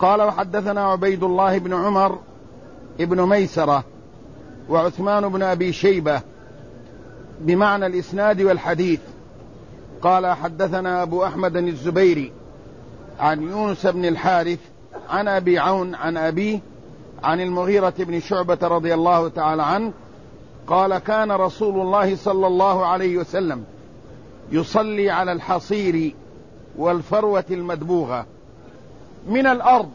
قال وحدثنا عبيد الله بن عمر ابن ميسرة وعثمان بن أبي شيبة بمعنى الإسناد والحديث. قال حدثنا أبو أحمد الزبيري عن يونس بن الحارث عن أبي عون عن أبيه عن المغيرة بن شعبة رضي الله تعالى عنه قال كان رسول الله صلى الله عليه وسلم يصلي على الحصير والفروة المدبوغة من الأرض،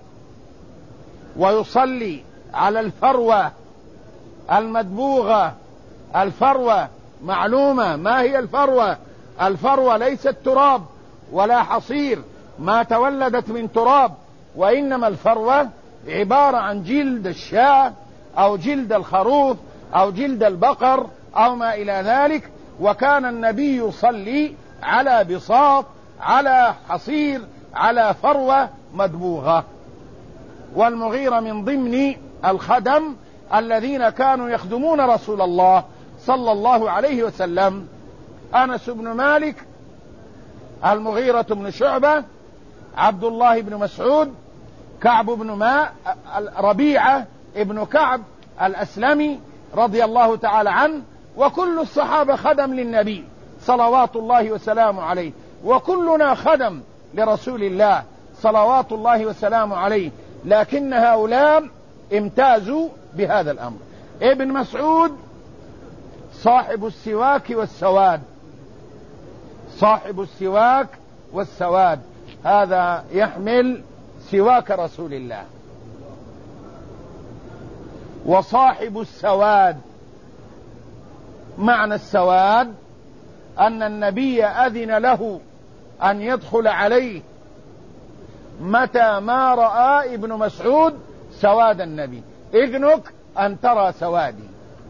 ويصلي على الفروة المدبوغة. الفروة معلومة، ما هي الفروة؟ الفروة ليست تراب ولا حصير ما تولدت من تراب، وإنما الفروة عبارة عن جلد الشاة أو جلد الخروف أو جلد البقر أو ما إلى ذلك. وكان النبي يصلي على بساط، على حصير، على فروة مدبوغة. والمغيرة من ضمن الخدم الذين كانوا يخدمون رسول الله صلى الله عليه وسلم. أنس بن مالك، المغيرة بن شعبة، عبد الله بن مسعود، كعب بن ربيعة ابن كعب الأسلمي رضي الله تعالى عنه. وكل الصحابة خدم للنبي صلوات الله وسلامه عليه، وكلنا خدم لرسول الله صلوات الله وسلامه عليه، لكن هؤلاء امتازوا بهذا الأمر. ابن مسعود صاحب السواك والسواد، صاحب السواك والسواد، هذا يحمل سواك رسول الله. وصاحب السواد، معنى السواد أن النبي أذن له أن يدخل عليه متى ما رأى ابن مسعود سواد النبي. إذنك أن ترى سوادي،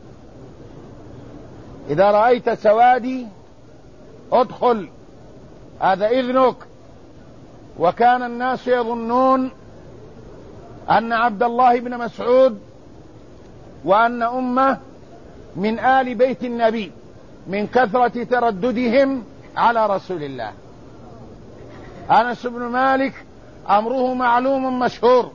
إذا رأيت سوادي ادخل، هذا إذنك. وكان الناس يظنون أن عبد الله بن مسعود وأن أمه من آل بيت النبي من كثرة ترددهم على رسول الله. أنس بن مالك أمره معلوم مشهور.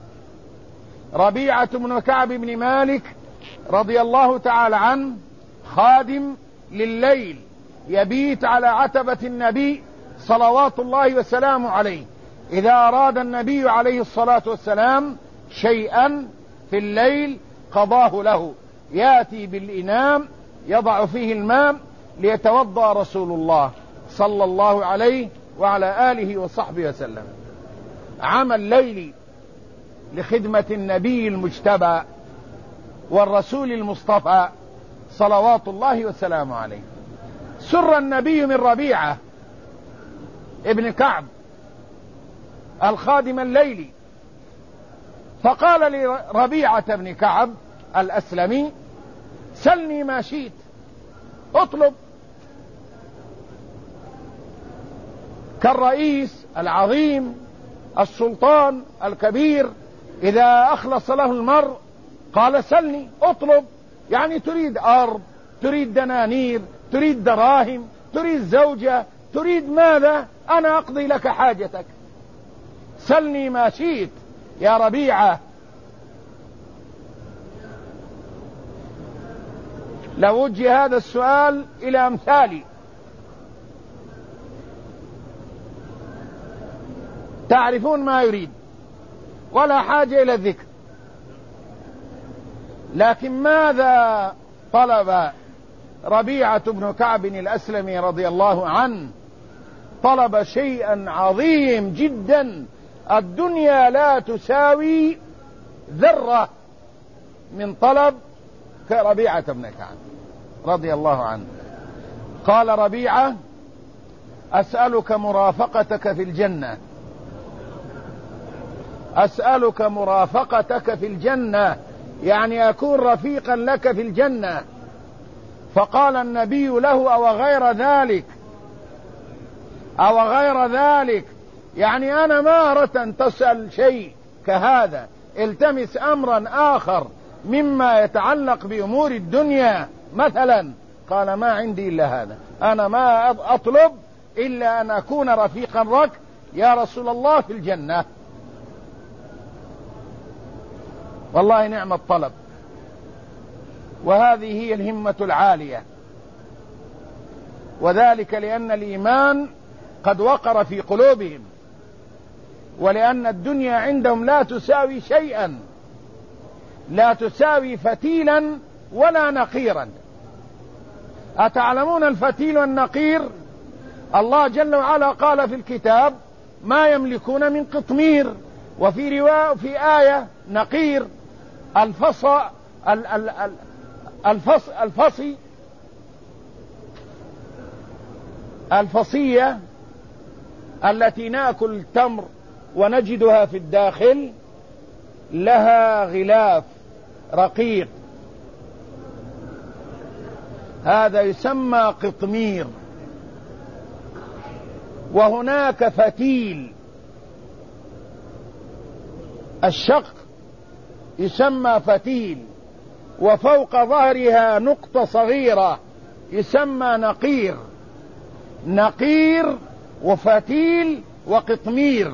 ربيعة بن كعب بن مالك رضي الله تعالى عنه خادم لليل، يبيت على عتبة النبي صلوات الله وسلامه عليه. إذا أراد النبي عليه الصلاة والسلام شيئا في الليل قضاه له، يأتي بالإنام يضع فيه الماء ليتوضأ رسول الله صلى الله عليه وعلى آله وصحبه وسلم. عمل ليلي لخدمة النبي المجتبى والرسول المصطفى صلوات الله وسلامه عليه. سر النبي من ربيعة ابن كعب الخادم الليلي، فقال لربيعة بن كعب الأسلمي سلني ما شئت، اطلب. كالرئيس العظيم السلطان الكبير إذا أخلص له المرء قال سلني، اطلب. يعني تريد أرض، تريد دنانير، تريد دراهم، تريد زوجة، تريد ماذا؟ أنا أقضي لك حاجتك، سلني ما شئت يا ربيعة. لو وجه هذا السؤال إلى أمثالي تعرفون ما يريد ولا حاجة إلى الذكر. لكن ماذا طلب ربيعة بن كعب الأسلمي رضي الله عنه؟ طلب شيئا عظيم جدا، الدنيا لا تساوي ذرة من طلب كربيعة بن كعب رضي الله عنه. قال ربيعة أسألك مرافقتك في الجنة، أسألك مرافقتك في الجنة، يعني أكون رفيقا لك في الجنة. فقال النبي له أو غير ذلك، أو غير ذلك، يعني أنا ما أردت تسأل شيء كهذا، التمس أمرا آخر مما يتعلق بأمور الدنيا مثلا. قال ما عندي إلا هذا، أنا ما أطلب إلا أن أكون رفيقا لك يا رسول الله في الجنة. والله نعم الطلب. وهذه هي الهمة العالية، وذلك لأن الإيمان قد وقر في قلوبهم، ولأن الدنيا عندهم لا تساوي شيئا، لا تساوي فتيلا ولا نقيرا. أتعلمون الفتيل والنقير؟ الله جل وعلا قال في الكتاب ما يملكون من قطمير، وفي رواية في آية نقير الفصية التي نأكل التمر ونجدها في الداخل لها غلاف رقيق، هذا يسمى قطمير. وهناك فتيل الشق يسمى فتيل، وفوق ظهرها نقطة صغيرة يسمى نقير. نقير وفتيل وقطمير،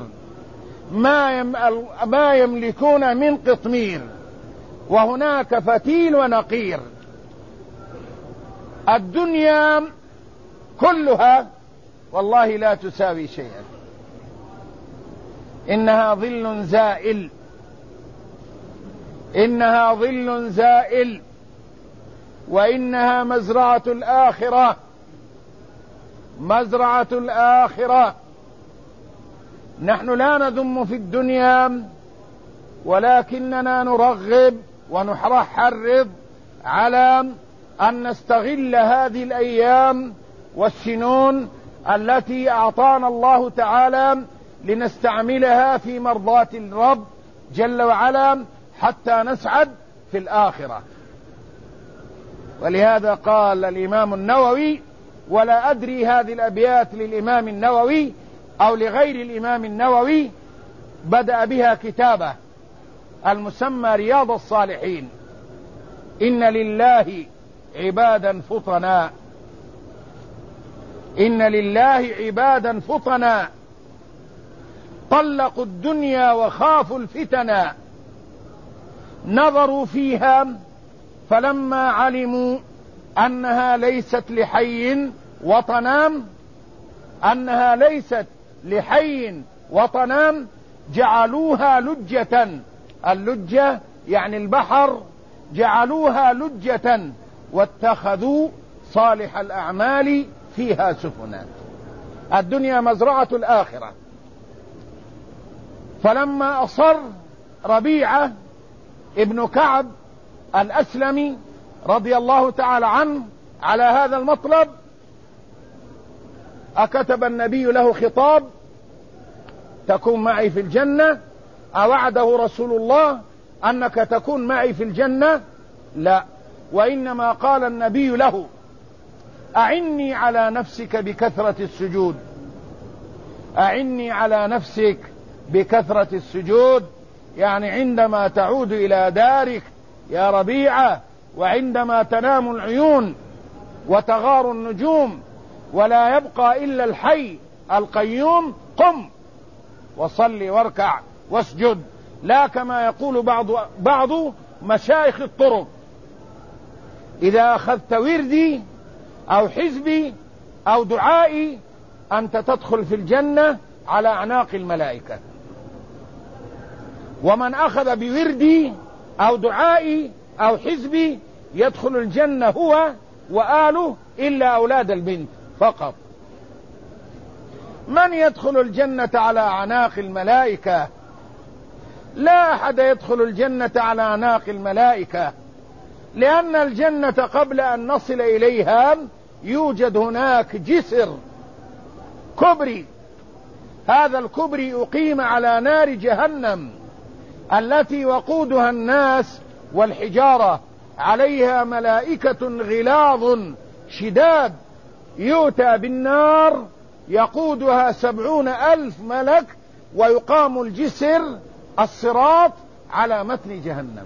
ما يملكون من قطمير، وهناك فتيل ونقير. الدنيا كلها والله لا تساوي شيئا، إنها ظل زائل، إنها ظل زائل، وإنها مزرعة الآخرة، مزرعة الآخرة. نحن لا نذم في الدنيا، ولكننا نرغب ونحرض على أن نستغل هذه الأيام والسنون التي أعطانا الله تعالى لنستعملها في مرضاة الرب جل وعلا حتى نسعد في الآخرة. ولهذا قال الإمام النووي، ولا أدري هذه الأبيات للإمام النووي أو لغير الإمام النووي، بدأ بها كتابه المسمى رياض الصالحين: إن لله عبادا فطنا، إن لله عبادا فطنا، طلقوا الدنيا وخافوا الفتنا، نظروا فيها فلما علموا أنها ليست لحي وطنا، أنها ليست لحي وطنا، جعلوها لجة. اللجة يعني البحر، جعلوها لجة واتخذوا صالح الأعمال فيها سفنا. الدنيا مزرعة الآخرة. فلما أصر ربيعة ابن كعب الأسلمي رضي الله تعالى عنه على هذا المطلب، أكتب النبي له خطاب: تكون معي في الجنة؟ أوعده رسول الله أنك تكون معي في الجنة؟ لا، وإنما قال النبي له: أعني على نفسك بكثرة السجود، أعني على نفسك بكثرة السجود، يعني عندما تعود إلى دارك يا ربيعة، وعندما تنام العيون وتغار النجوم ولا يبقى إلا الحي القيوم، قم وصلي واركع واسجد، لا كما يقول بعض مشايخ الطرق: إذا أخذت وردي أو حزبي أو دعائي أنت تدخل في الجنة على أعناق الملائكة. ومن أخذ بوردي أو دعائي أو حزبي يدخل الجنة هو وآله إلا أولاد البنت فقط. من يدخل الجنة على أعناق الملائكة؟ لا أحد يدخل الجنة على أعناق الملائكة، لأن الجنة قبل أن نصل إليها يوجد هناك جسر كبري، هذا الكبري أقيم على نار جهنم التي وقودها الناس والحجارة، عليها ملائكة غلاظ شداد، يؤتى بالنار يقودها 70,000 ملك، ويقام الجسر الصراط على متن جهنم.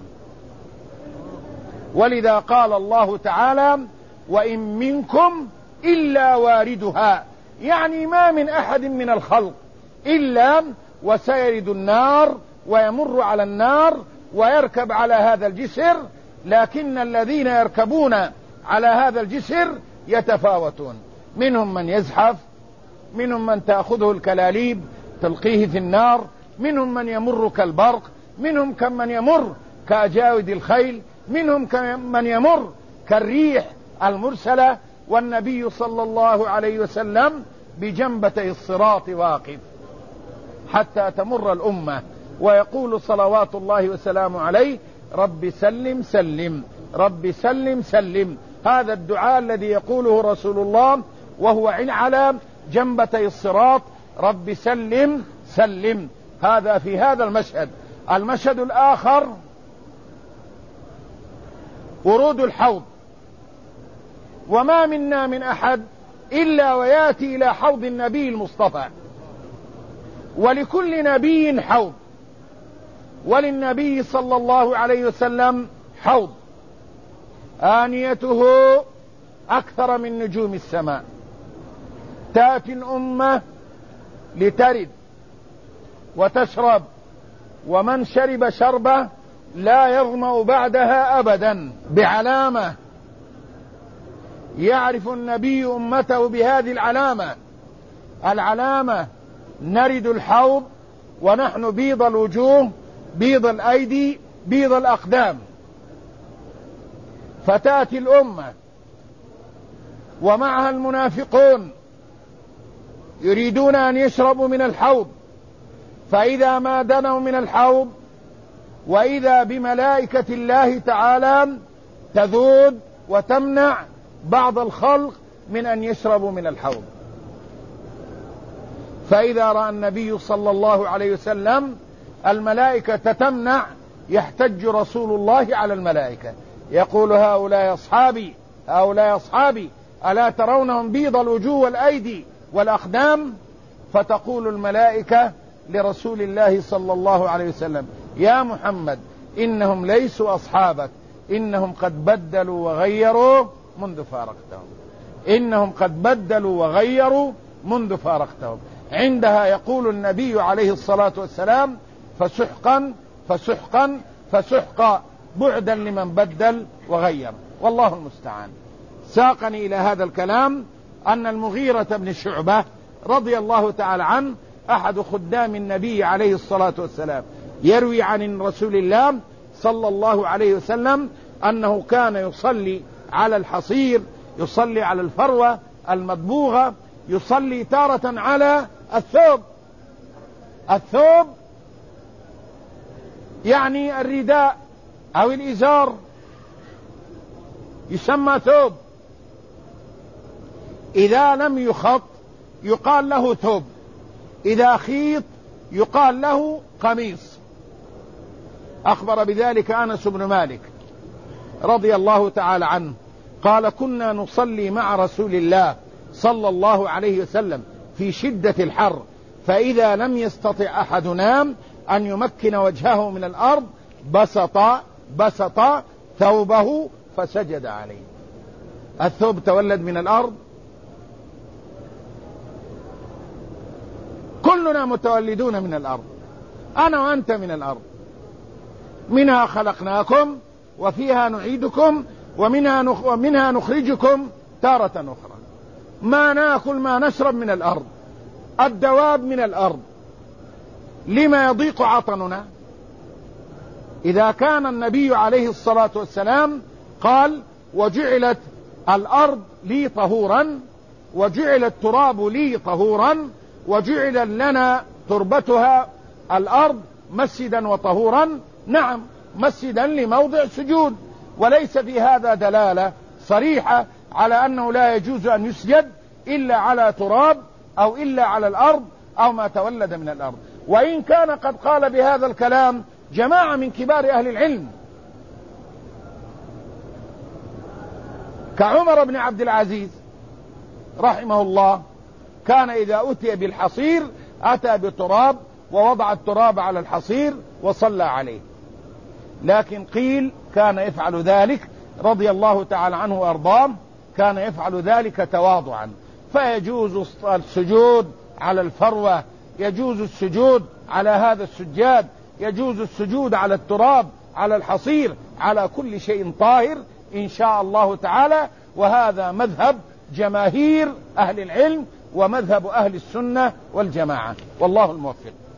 ولذا قال الله تعالى: وإن منكم إلا واردها، يعني ما من أحد من الخلق إلا وسيرد النار ويمر على النار ويركب على هذا الجسر، لكن الذين يركبون على هذا الجسر يتفاوتون، منهم من يزحف، منهم من تأخذه الكلاليب تلقيه في النار، منهم من يمر كالبرق، منهم من يمر كأجاود الخيل، منهم من يمر كالريح المرسلة. والنبي صلى الله عليه وسلم بجنبتي الصراط واقف حتى تمر الأمة، ويقول صلوات الله وسلامه عليه: رب سلم سلم، رب سلم سلم. هذا الدعاء الذي يقوله رسول الله وهو على جنبتي الصراط: رب سلم سلم. هذا في هذا المشهد. المشهد الآخر ورود الحوض، وما منا من أحد إلا ويأتي إلى حوض النبي المصطفى، ولكل نبي حوض، وللنبي صلى الله عليه وسلم حوض آنيته أكثر من نجوم السماء. تأتي الأمة لترد وتشرب، ومن شرب شربة لا يظمأ بعدها أبدا، بعلامة يعرف النبي أمته بهذه العلامة. العلامة: نرد الحوض ونحن بيض الوجوه، بيض الأيدي، بيض الأقدام. فتأتي الأمة ومعها المنافقون يريدون أن يشربوا من الحوض، فإذا ما دنوا من الحوض وإذا بملائكة الله تعالى تذود وتمنع بعض الخلق من أن يشربوا من الحوض. فإذا رأى النبي صلى الله عليه وسلم الملائكة تمنع، يحتج رسول الله على الملائكة يقول: هؤلاء أصحابي، هؤلاء أصحابي، ألا ترونهم بيض الوجوه والأيدي والأقدام؟ فتقول الملائكة لرسول الله صلى الله عليه وسلم: يا محمد، إنهم ليسوا أصحابك، إنهم قد بدلوا وغيروا منذ فارقتهم، إنهم قد بدلوا وغيروا منذ فارقتهم. عندها يقول النبي عليه الصلاة والسلام: فسحقا فسحقا فسحقا، بعدا لمن بدل وغير. والله المستعان. ساقني إلى هذا الكلام أن المغيرة بن شعبة رضي الله تعالى عنه أحد خدام النبي عليه الصلاة والسلام يروي عن رسول الله صلى الله عليه وسلم أنه كان يصلي على الحصير، يصلي على الفروة المدبوغة، يصلي تارة على الثوب. الثوب يعني الرداء أو الإزار، يسمى ثوب. إذا لم يخط يقال له ثوب، إذا خيط يقال له قميص. أخبر بذلك أنس بن مالك رضي الله تعالى عنه قال: كنا نصلي مع رسول الله صلى الله عليه وسلم في شدة الحر، فإذا لم يستطع أحدنا أن يمكن وجهه من الأرض بسط ثوبه فسجد عليه. الثوب تولد من الأرض، كلنا متولدون من الأرض، أنا وأنت من الأرض، منها خلقناكم وفيها نعيدكم ومنها نخرجكم تارة أخرى. ما نأكل ما نشرب من الأرض، الدواب من الأرض، لما يضيق عطننا؟ إذا كان النبي عليه الصلاة والسلام قال: وجعلت الأرض لي طهورا، وجعل التراب لي طهورا، وجعل لنا تربتها الأرض مسجدا وطهورا. نعم، مسجدا لموضع سجود، وليس في هذا دلالة صريحة على أنه لا يجوز أن يسجد إلا على تراب أو إلا على الأرض أو ما تولد من الأرض. وإن كان قد قال بهذا الكلام جماعة من كبار أهل العلم كعمر بن عبد العزيز رحمه الله، كان إذا أتي بالحصير أتى بتراب ووضع التراب على الحصير وصلى عليه. لكن قيل كان يفعل ذلك رضي الله تعالى عنه وأرضاه، كان يفعل ذلك تواضعا. فيجوز السجود على الفروة، يجوز السجود على هذا السجاد، يجوز السجود على التراب، على الحصير، على كل شيء طاهر إن شاء الله تعالى. وهذا مذهب جماهير أهل العلم ومذهب أهل السنة والجماعة، والله الموفق.